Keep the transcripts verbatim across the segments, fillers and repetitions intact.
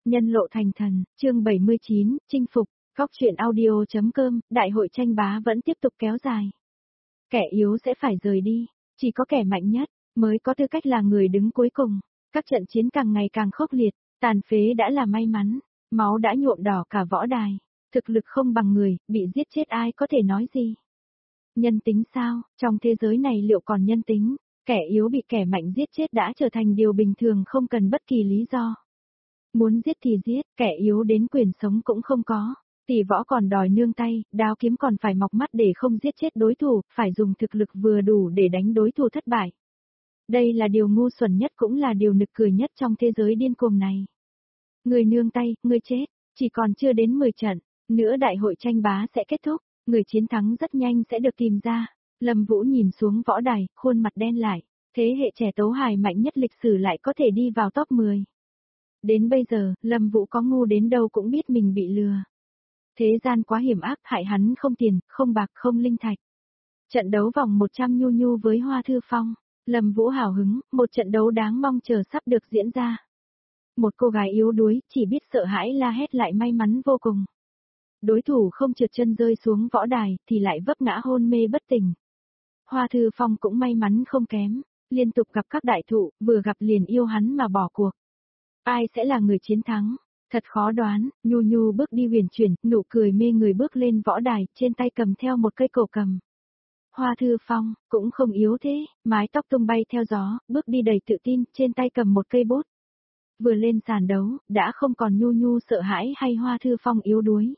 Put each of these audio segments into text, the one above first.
Nhân lộ thành thần, chương bảy mươi chín, chinh phục, Cóc truyện audio.com, đại hội tranh bá vẫn tiếp tục kéo dài. Kẻ yếu sẽ phải rời đi, chỉ có kẻ mạnh nhất, mới có tư cách là người đứng cuối cùng. Các trận chiến càng ngày càng khốc liệt, tàn phế đã là may mắn, máu đã nhuộm đỏ cả võ đài. Thực lực không bằng người, bị giết chết ai có thể nói gì. Nhân tính sao, trong thế giới này liệu còn nhân tính, kẻ yếu bị kẻ mạnh giết chết đã trở thành điều bình thường không cần bất kỳ lý do. Muốn giết thì giết, kẻ yếu đến quyền sống cũng không có. Tỷ võ còn đòi nương tay, đao kiếm còn phải mọc mắt để không giết chết đối thủ, phải dùng thực lực vừa đủ để đánh đối thủ thất bại. Đây là điều ngu xuẩn nhất cũng là điều nực cười nhất trong thế giới điên cuồng này. Người nương tay, người chết, chỉ còn chưa đến mười trận, nữa đại hội tranh bá sẽ kết thúc, người chiến thắng rất nhanh sẽ được tìm ra. Lâm Vũ nhìn xuống võ đài, khuôn mặt đen lại, thế hệ trẻ tấu hài mạnh nhất lịch sử lại có thể đi vào top mười. Đến bây giờ, Lâm Vũ có ngu đến đâu cũng biết mình bị lừa. Thế gian quá hiểm ác, hại hắn không tiền, không bạc, không linh thạch. Trận đấu vòng một trăm nhu nhu với Hoa Thư Phong, Lâm Vũ hào hứng, một trận đấu đáng mong chờ sắp được diễn ra. Một cô gái yếu đuối, chỉ biết sợ hãi la hét lại may mắn vô cùng. Đối thủ không trượt chân rơi xuống võ đài, thì lại vấp ngã hôn mê bất tỉnh. Hoa Thư Phong cũng may mắn không kém, liên tục gặp các đại thụ, vừa gặp liền yêu hắn mà bỏ cuộc. Ai sẽ là người chiến thắng? Thật khó đoán, Nhu Nhu bước đi huyền chuyển, nụ cười mê người bước lên võ đài, trên tay cầm theo một cây cổ cầm. Hoa Thư Phong, cũng không yếu thế, mái tóc tung bay theo gió, bước đi đầy tự tin, trên tay cầm một cây bút. Vừa lên sàn đấu, đã không còn Nhu Nhu sợ hãi hay Hoa Thư Phong yếu đuối.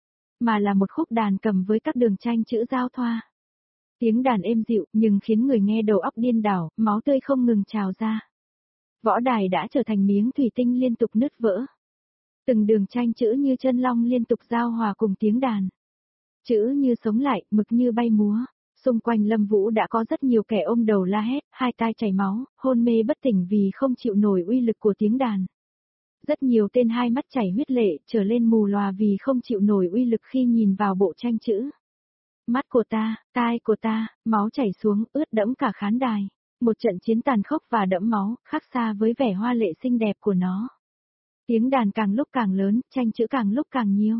Mà là một khúc đàn cầm với các đường tranh chữ giao thoa. Tiếng đàn êm dịu, nhưng khiến người nghe đầu óc điên đảo, máu tươi không ngừng trào ra. Võ đài đã trở thành miếng thủy tinh liên tục nứt vỡ. Từng đường tranh chữ như chân long liên tục giao hòa cùng tiếng đàn. Chữ như sống lại, mực như bay múa. Xung quanh Lâm Vũ đã có rất nhiều kẻ ôm đầu la hét, hai tai chảy máu, hôn mê bất tỉnh vì không chịu nổi uy lực của tiếng đàn. Rất nhiều tên hai mắt chảy huyết lệ, trở lên mù lòa vì không chịu nổi uy lực khi nhìn vào bộ tranh chữ. Mắt của ta, tai của ta, máu chảy xuống, ướt đẫm cả khán đài. Một trận chiến tàn khốc và đẫm máu, khác xa với vẻ hoa lệ xinh đẹp của nó. Tiếng đàn càng lúc càng lớn, tranh chữ càng lúc càng nhiều.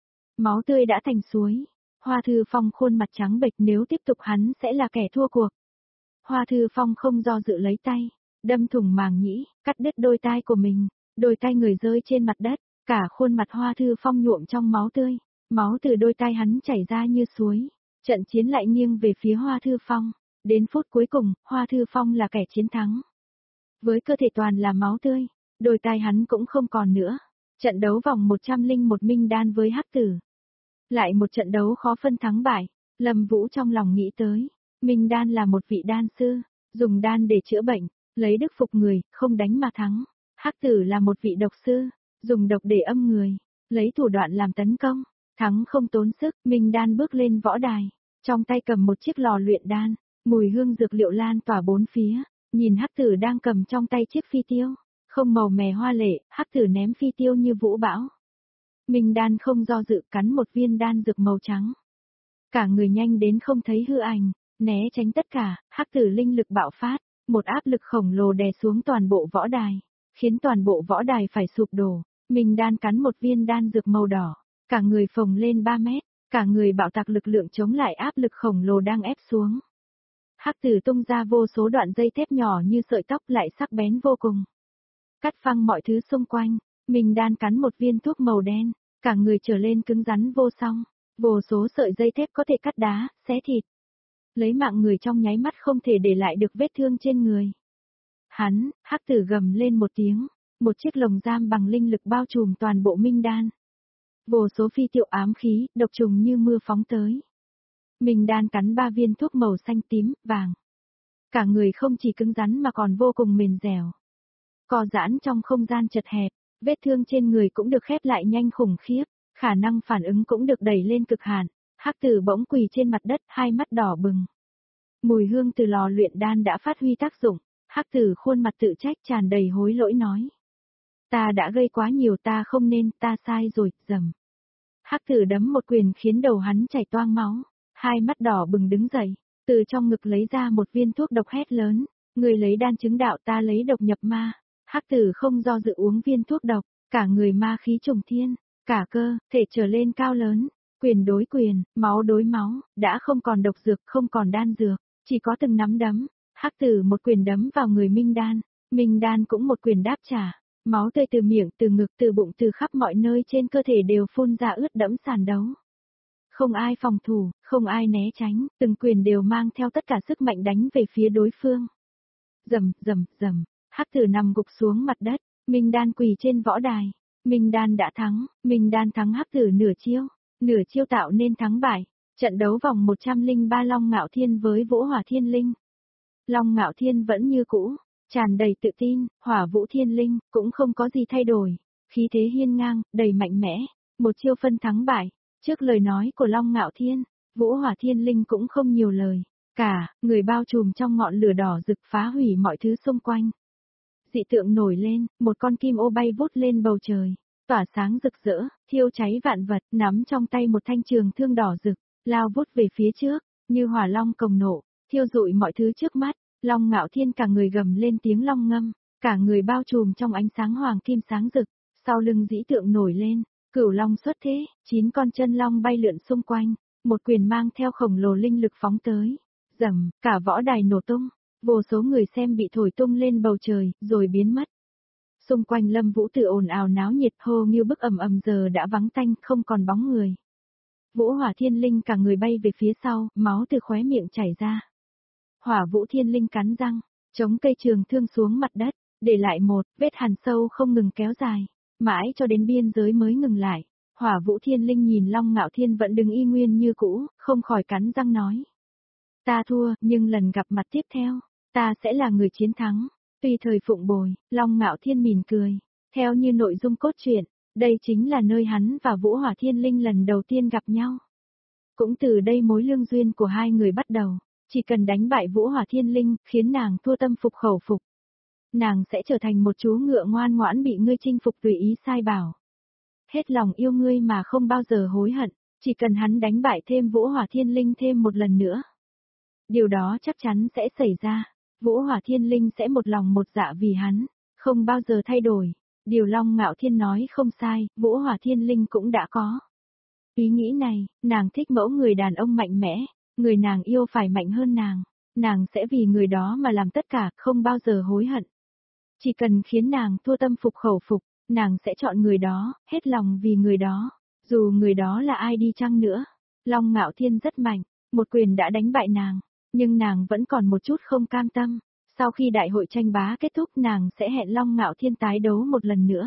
Máu tươi đã thành suối. Hoa Thư Phong khuôn mặt trắng bệch, nếu tiếp tục hắn sẽ là kẻ thua cuộc. Hoa Thư Phong không do dự lấy tay, đâm thủng màng nhĩ, cắt đứt đôi tai của mình, đôi tai người rơi trên mặt đất, cả khuôn mặt Hoa Thư Phong nhuộm trong máu tươi, máu từ đôi tai hắn chảy ra như suối. Trận chiến lại nghiêng về phía Hoa Thư Phong, đến phút cuối cùng, Hoa Thư Phong là kẻ chiến thắng. Với cơ thể toàn là máu tươi, đôi tai hắn cũng không còn nữa. Trận đấu vòng một trăm lẻ một Minh Đan với Hắc Tử. Lại một trận đấu khó phân thắng bại, Lâm Vũ trong lòng nghĩ tới, Minh Đan là một vị đan sư, dùng đan để chữa bệnh, lấy đức phục người, không đánh mà thắng. Hắc Tử là một vị độc sư, dùng độc để âm người, lấy thủ đoạn làm tấn công, thắng không tốn sức. Minh Đan bước lên võ đài, trong tay cầm một chiếc lò luyện đan, mùi hương dược liệu lan tỏa bốn phía, nhìn Hắc Tử đang cầm trong tay chiếc phi tiêu, không màu mè hoa lệ, Hắc Tử ném phi tiêu như vũ bão. Minh Đan không do dự cắn một viên đan dược màu trắng. Cả người nhanh đến không thấy hư ảnh, né tránh tất cả, Hắc Tử linh lực bạo phát, một áp lực khổng lồ đè xuống toàn bộ võ đài, khiến toàn bộ võ đài phải sụp đổ. Minh Đan cắn một viên đan dược màu đỏ, cả người phồng lên ba mét, cả người bạo tạc lực lượng chống lại áp lực khổng lồ đang ép xuống. Hắc Tử tung ra vô số đoạn dây thép nhỏ như sợi tóc lại sắc bén vô cùng. Cắt phăng mọi thứ xung quanh, Minh Đan cắn một viên thuốc màu đen, cả người trở lên cứng rắn vô song, vô số sợi dây thép có thể cắt đá, xé thịt. Lấy mạng người trong nháy mắt không thể để lại được vết thương trên người. Hắn, Hắc Tử gầm lên một tiếng, một chiếc lồng giam bằng linh lực bao trùm toàn bộ Minh Đan. Vô số phi tiêu ám khí, độc trùng như mưa phóng tới. Minh Đan cắn ba viên thuốc màu xanh tím, vàng. Cả người không chỉ cứng rắn mà còn vô cùng mềm dẻo. Co giãn trong không gian chật hẹp, vết thương trên người cũng được khép lại nhanh khủng khiếp, khả năng phản ứng cũng được đẩy lên cực hạn. Hắc Tử bỗng quỳ trên mặt đất, hai mắt đỏ bừng. Mùi hương từ lò luyện đan đã phát huy tác dụng, Hắc Tử khuôn mặt tự trách tràn đầy hối lỗi nói. Ta đã gây quá nhiều, ta không nên, ta sai rồi, dầm. Hắc Tử đấm một quyền khiến đầu hắn chảy toang máu, hai mắt đỏ bừng đứng dậy, từ trong ngực lấy ra một viên thuốc độc hét lớn, người lấy đan chứng đạo, ta lấy độc nhập ma. Hắc Tử không do dự uống viên thuốc độc, cả người ma khí trùng thiên, cả cơ, thể trở lên cao lớn, quyền đối quyền, máu đối máu, đã không còn độc dược, không còn đan dược, chỉ có từng nắm đấm. Hắc tử một quyền đấm vào người Minh Đan, Minh Đan cũng một quyền đáp trả, máu tươi từ miệng, từ ngực, từ bụng, từ khắp mọi nơi trên cơ thể đều phun ra ướt đẫm sàn đấu. Không ai phòng thủ, không ai né tránh, từng quyền đều mang theo tất cả sức mạnh đánh về phía đối phương. Rầm, rầm, rầm, Hắc tử nằm gục xuống mặt đất, Minh Đan quỳ trên võ đài. Minh Đan đã thắng, Minh Đan thắng Hắc tử nửa chiêu, nửa chiêu tạo nên thắng bại. Trận đấu vòng một trăm lẻ ba Long Ngạo Thiên với Vũ Hỏa Thiên Linh. Long Ngạo Thiên vẫn như cũ, tràn đầy tự tin, Hỏa Vũ Thiên Linh cũng không có gì thay đổi, khí thế hiên ngang, đầy mạnh mẽ, một chiêu phân thắng bại. Trước lời nói của Long Ngạo Thiên, Vũ Hỏa Thiên Linh cũng không nhiều lời, cả người bao trùm trong ngọn lửa đỏ rực phá hủy mọi thứ xung quanh. Dị tượng nổi lên, một con kim ô bay vút lên bầu trời, tỏa sáng rực rỡ, thiêu cháy vạn vật, nắm trong tay một thanh trường thương đỏ rực, lao vút về phía trước, như hỏa long cồng nộ, thiêu rụi mọi thứ trước mắt. Long Ngạo Thiên cả người gầm lên tiếng long ngâm, cả người bao trùm trong ánh sáng hoàng kim sáng rực, sau lưng dĩ tượng nổi lên, cửu long xuất thế, chín con chân long bay lượn xung quanh, một quyền mang theo khổng lồ linh lực phóng tới, rầm, cả võ đài nổ tung, vô số người xem bị thổi tung lên bầu trời, rồi biến mất. Xung quanh Lâm Vũ Tử ồn ào náo nhiệt, hô như bức ầm ầm giờ đã vắng tanh, không còn bóng người. Vũ Hỏa Thiên Linh cả người bay về phía sau, máu từ khóe miệng chảy ra. Hỏa Vũ Thiên Linh cắn răng, chống cây trường thương xuống mặt đất, để lại một vết hằn sâu không ngừng kéo dài, mãi cho đến biên giới mới ngừng lại. Hỏa Vũ Thiên Linh nhìn Long Ngạo Thiên vẫn đứng y nguyên như cũ, không khỏi cắn răng nói. Ta thua, nhưng lần gặp mặt tiếp theo, ta sẽ là người chiến thắng. Tùy thời phụng bồi, Long Ngạo Thiên mỉm cười. Theo như nội dung cốt truyện, đây chính là nơi hắn và Vũ Hỏa Thiên Linh lần đầu tiên gặp nhau. Cũng từ đây mối lương duyên của hai người bắt đầu. Chỉ cần đánh bại Vũ Hỏa Thiên Linh, khiến nàng thua tâm phục khẩu phục. Nàng sẽ trở thành một chú ngựa ngoan ngoãn bị ngươi chinh phục tùy ý sai bảo. Hết lòng yêu ngươi mà không bao giờ hối hận, chỉ cần hắn đánh bại thêm Vũ Hỏa Thiên Linh thêm một lần nữa. Điều đó chắc chắn sẽ xảy ra, Vũ Hỏa Thiên Linh sẽ một lòng một dạ vì hắn, không bao giờ thay đổi. Điều Long Ngạo Thiên nói không sai, Vũ Hỏa Thiên Linh cũng đã có. Ý nghĩ này, nàng thích mẫu người đàn ông mạnh mẽ. Người nàng yêu phải mạnh hơn nàng, nàng sẽ vì người đó mà làm tất cả, không bao giờ hối hận. Chỉ cần khiến nàng thua tâm phục khẩu phục, nàng sẽ chọn người đó, hết lòng vì người đó, dù người đó là ai đi chăng nữa. Long Ngạo Thiên rất mạnh, một quyền đã đánh bại nàng, nhưng nàng vẫn còn một chút không cam tâm. Sau khi đại hội tranh bá kết thúc nàng sẽ hẹn Long Ngạo Thiên tái đấu một lần nữa.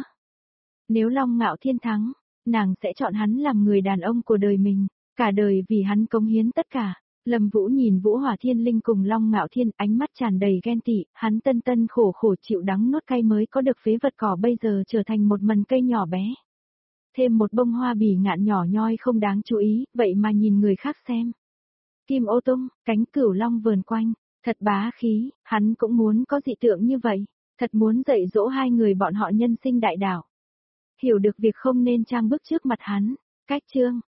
Nếu Long Ngạo Thiên thắng, nàng sẽ chọn hắn làm người đàn ông của đời mình. Cả đời vì hắn cống hiến tất cả. Lâm Vũ nhìn Vũ Hỏa Thiên Linh cùng Long Ngạo Thiên, ánh mắt tràn đầy ghen tị, hắn tân tân khổ khổ chịu đắng nuốt cay mới có được phế vật cỏ bây giờ trở thành một mần cây nhỏ bé. Thêm một bông hoa bỉ ngạn nhỏ nhoi không đáng chú ý, vậy mà nhìn người khác xem. Kim ô tung, cánh cửu long vờn quanh, thật bá khí, hắn cũng muốn có dị tượng như vậy, thật muốn dạy dỗ hai người bọn họ nhân sinh đại đạo. Hiểu được việc không nên trang bước trước mặt hắn, cách chương.